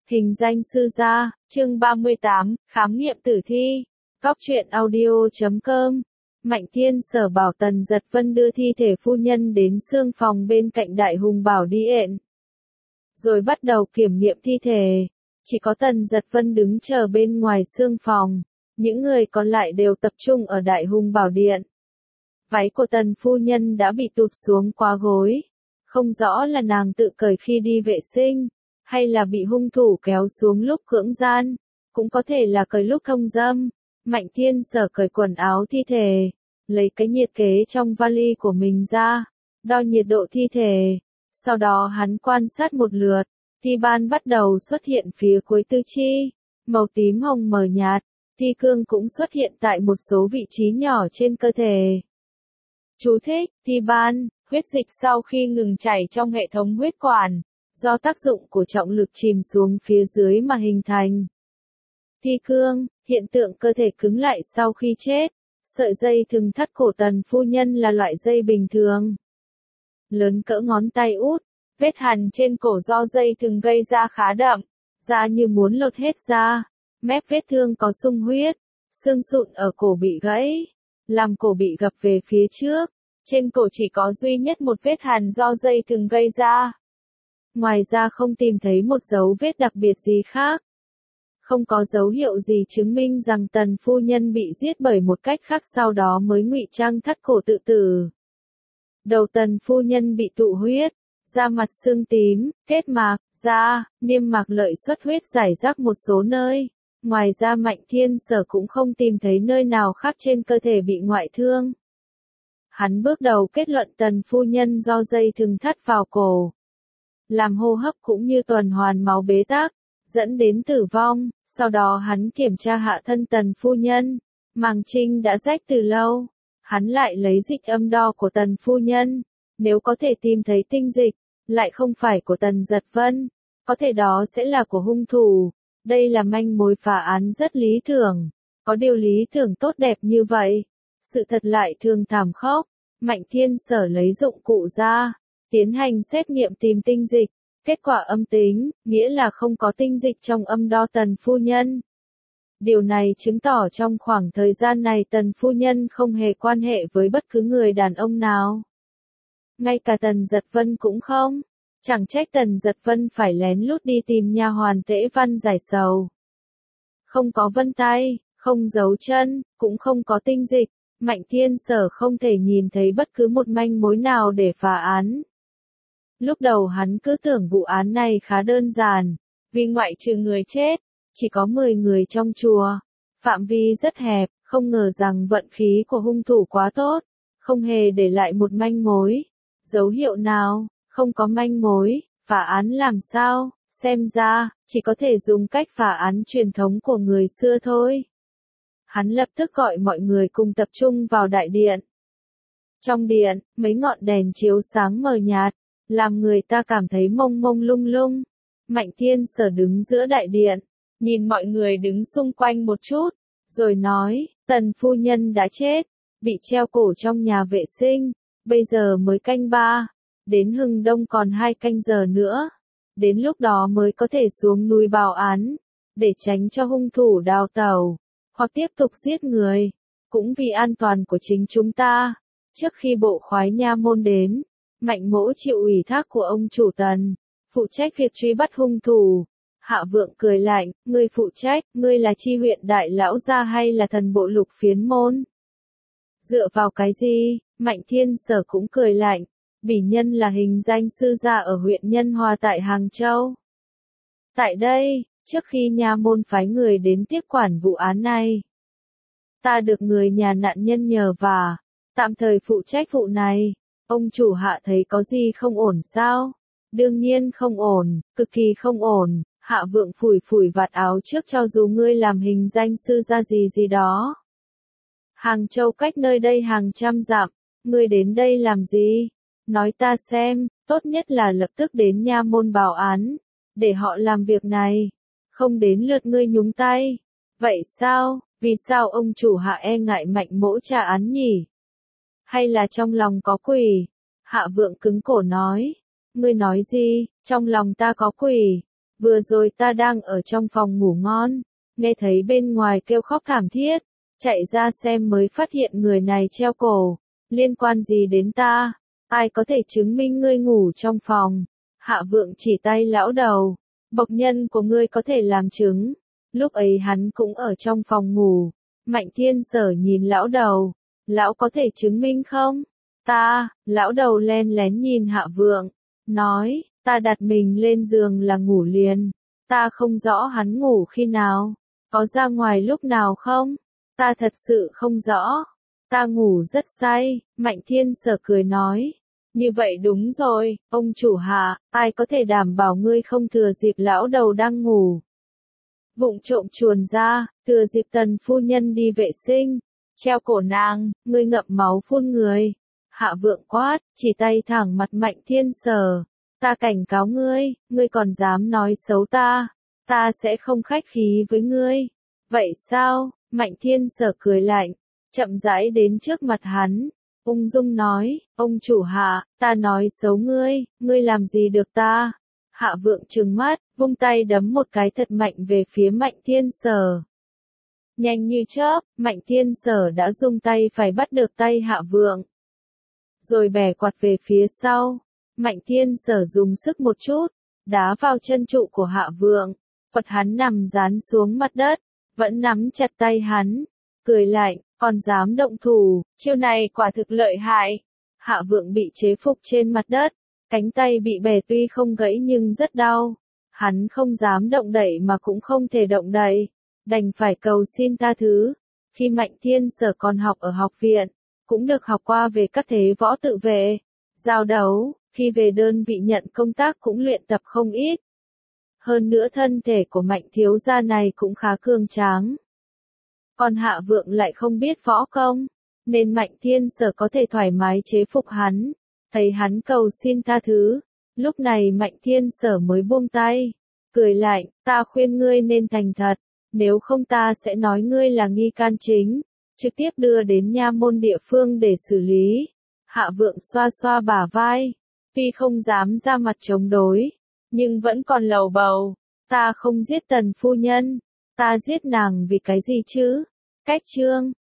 Hình danh sư gia, chương 38, khám nghiệm tử thi. Cóc truyện audio.com. Mạnh Thiên Sở bảo Tần Giật Vân đưa thi thể phu nhân đến xương phòng bên cạnh Đại Hùng Bảo Điện. Rồi bắt đầu kiểm nghiệm thi thể. Chỉ có Tần Giật Vân đứng chờ bên ngoài xương phòng. Những người còn lại đều tập trung ở Đại Hùng Bảo Điện. Váy của Tần phu nhân đã bị tụt xuống quá gối. Không rõ là nàng tự cởi khi đi vệ sinh, hay là bị hung thủ kéo xuống lúc cưỡng gian, cũng có thể là cởi lúc thông dâm. Mạnh Thiên Sở cởi quần áo thi thể, lấy cái nhiệt kế trong vali của mình ra, đo nhiệt độ thi thể. Sau đó hắn quan sát một lượt, thi ban bắt đầu xuất hiện phía cuối tứ chi, màu tím hồng mờ nhạt, thi cương cũng xuất hiện tại một số vị trí nhỏ trên cơ thể. Chú thích, thi ban, huyết dịch sau khi ngừng chảy trong hệ thống huyết quản, do tác dụng của trọng lực chìm xuống phía dưới mà hình thành. Thi cương, hiện tượng cơ thể cứng lại sau khi chết. Sợi dây thừng thắt cổ Tần phu nhân là loại dây bình thường, lớn cỡ ngón tay út, vết hằn trên cổ do dây thừng gây ra khá đậm, da như muốn lột hết ra, mép vết thương có sung huyết, xương sụn ở cổ bị gãy, làm cổ bị gập về phía trước, trên cổ chỉ có duy nhất một vết hằn do dây thừng gây ra. Ngoài ra không tìm thấy một dấu vết đặc biệt gì khác. Không có dấu hiệu gì chứng minh rằng Tần phu nhân bị giết bởi một cách khác sau đó mới ngụy trang thắt cổ tự tử. Đầu Tần phu nhân bị tụ huyết, da mặt sưng tím, kết mạc, da, niêm mạc lợi xuất huyết rải rác một số nơi. Ngoài ra Mạnh Thiên Sở cũng không tìm thấy nơi nào khác trên cơ thể bị ngoại thương. Hắn bước đầu kết luận Tần phu nhân do dây thừng thắt vào cổ, làm hô hấp cũng như tuần hoàn máu bế tắc, dẫn đến tử vong. Sau đó hắn kiểm tra hạ thân Tần phu nhân, màng trinh đã rách từ lâu. Hắn lại lấy dịch âm đo của Tần phu nhân, nếu có thể tìm thấy tinh dịch, lại không phải của Tần Giật Vân, có thể đó sẽ là của hung thủ. Đây là manh mối phá án rất lý tưởng, có điều lý tưởng tốt đẹp như vậy, sự thật lại thường thảm khốc. Mạnh Thiên Sở lấy dụng cụ ra, tiến hành xét nghiệm tìm tinh dịch, kết quả âm tính, nghĩa là không có tinh dịch trong âm đo Tần phu nhân. Điều này chứng tỏ trong khoảng thời gian này Tần phu nhân không hề quan hệ với bất cứ người đàn ông nào. Ngay cả Tần Giật Vân cũng không. Chẳng trách Tần Giật Vân phải lén lút đi tìm nha hoàn Tễ Văn giải sầu. Không có vân tay, không dấu chân, cũng không có tinh dịch. Mạnh Thiên Sở không thể nhìn thấy bất cứ một manh mối nào để phá án. Lúc đầu hắn cứ tưởng vụ án này khá đơn giản, vì ngoại trừ người chết, chỉ có 10 người trong chùa. Phạm vi rất hẹp, không ngờ rằng vận khí của hung thủ quá tốt, không hề để lại một manh mối. Dấu hiệu nào, không có manh mối, phá án làm sao, xem ra, chỉ có thể dùng cách phá án truyền thống của người xưa thôi. Hắn lập tức gọi mọi người cùng tập trung vào đại điện. Trong điện, mấy ngọn đèn chiếu sáng mờ nhạt, làm người ta cảm thấy mông mông lung lung. Mạnh Thiên Sở đứng giữa đại điện, nhìn mọi người đứng xung quanh một chút, rồi nói, Tần phu nhân đã chết, bị treo cổ trong nhà vệ sinh, bây giờ mới canh 3, đến hừng đông còn 2 canh giờ nữa, đến lúc đó mới có thể xuống núi báo án, để tránh cho hung thủ đào tẩu, hoặc tiếp tục giết người, cũng vì an toàn của chính chúng ta. Trước khi bộ khoái nha môn đến, Mạnh Mỗ chịu ủy thác của ông chủ Tần, phụ trách việc truy bắt hung thủ. Hạ Vượng cười lạnh, ngươi phụ trách, ngươi là chi huyện đại lão gia hay là thần bộ lục phiến môn? Dựa vào cái gì? Mạnh Thiên Sở cũng cười lạnh, bỉ nhân là hình danh sư gia ở huyện Nhân Hòa tại Hàng Châu. Tại đây, trước khi nha môn phái người đến tiếp quản vụ án này, ta được người nhà nạn nhân nhờ vả, tạm thời phụ trách vụ này. Ông chủ Hạ thấy có gì không ổn sao? Đương nhiên không ổn, cực kỳ không ổn. Hạ Vượng phủi phủi vạt áo trước, cho dù ngươi làm hình danh sư gia gì gì đó. Hàng Châu cách nơi đây hàng trăm dặm, ngươi đến đây làm gì? Nói ta xem, tốt nhất là lập tức đến nha môn báo án, để họ làm việc này, không đến lượt ngươi nhúng tay. Vậy sao, vì sao ông chủ Hạ e ngại Mạnh Mỗ tra án nhỉ? Hay là trong lòng có quỷ? Hạ Vượng cứng cổ nói, ngươi nói gì, trong lòng ta có quỷ? Vừa rồi ta đang ở trong phòng ngủ ngon, nghe thấy bên ngoài kêu khóc thảm thiết, chạy ra xem mới phát hiện người này treo cổ, liên quan gì đến ta, ai có thể chứng minh ngươi ngủ trong phòng. Hạ Vượng chỉ tay lão đầu, bộc nhân của ngươi có thể làm chứng, lúc ấy hắn cũng ở trong phòng ngủ. Mạnh Thiên Sở nhìn lão đầu, lão có thể chứng minh không? Lão đầu len lén nhìn Hạ Vượng, nói, ta đặt mình lên giường là ngủ liền, ta không rõ hắn ngủ khi nào, có ra ngoài lúc nào không? Ta thật sự không rõ, ta ngủ rất say. Mạnh Thiên Sở cười nói, như vậy đúng rồi, ông chủ Hạ, ai có thể đảm bảo ngươi không thừa dịp lão đầu đang ngủ vụng trộm chuồn ra, thừa dịp Tần phu nhân đi vệ sinh, treo cổ nàng, ngươi ngậm máu phun người. Hạ Vượng quát, chỉ tay thẳng mặt Mạnh Thiên Sở, ta cảnh cáo ngươi, ngươi còn dám nói xấu ta sẽ không khách khí với ngươi. Vậy sao? Mạnh Thiên Sở cười lạnh, chậm rãi đến trước mặt hắn, ung dung nói, ông chủ Hạ, ta nói xấu ngươi làm gì được ta? Hạ Vượng trừng mắt, vung tay đấm một cái thật mạnh về phía Mạnh Thiên Sở. Nhanh như chớp, Mạnh Thiên Sở đã dùng tay phải bắt được tay Hạ Vượng, rồi bẻ quạt về phía sau. Mạnh Thiên Sở dùng sức một chút, đá vào chân trụ của Hạ Vượng, quật hắn nằm dán xuống mặt đất, vẫn nắm chặt tay hắn, cười lạnh, còn dám động thủ, chiêu này quả thực lợi hại. Hạ Vượng bị chế phục trên mặt đất, cánh tay bị bẻ tuy không gãy nhưng rất đau. Hắn không dám động đậy mà cũng không thể động đậy, đành phải cầu xin tha thứ. Khi Mạnh Thiên Sở còn học ở học viện, cũng được học qua về các thế võ tự vệ, giao đấu, khi về đơn vị nhận công tác cũng luyện tập không ít. Hơn nữa thân thể của Mạnh thiếu gia này cũng khá cường tráng. Còn Hạ Vượng lại không biết võ công, nên Mạnh Thiên Sở có thể thoải mái chế phục hắn. Thấy hắn cầu xin tha thứ, lúc này Mạnh Thiên Sở mới buông tay, cười lạnh, ta khuyên ngươi nên thành thật, nếu không ta sẽ nói ngươi là nghi can chính, trực tiếp đưa đến nha môn địa phương để xử lý. Hạ Vượng xoa xoa bả vai, tuy không dám ra mặt chống đối, nhưng vẫn còn lầu bầu, ta không giết Tần phu nhân, ta giết nàng vì cái gì chứ? Cách chương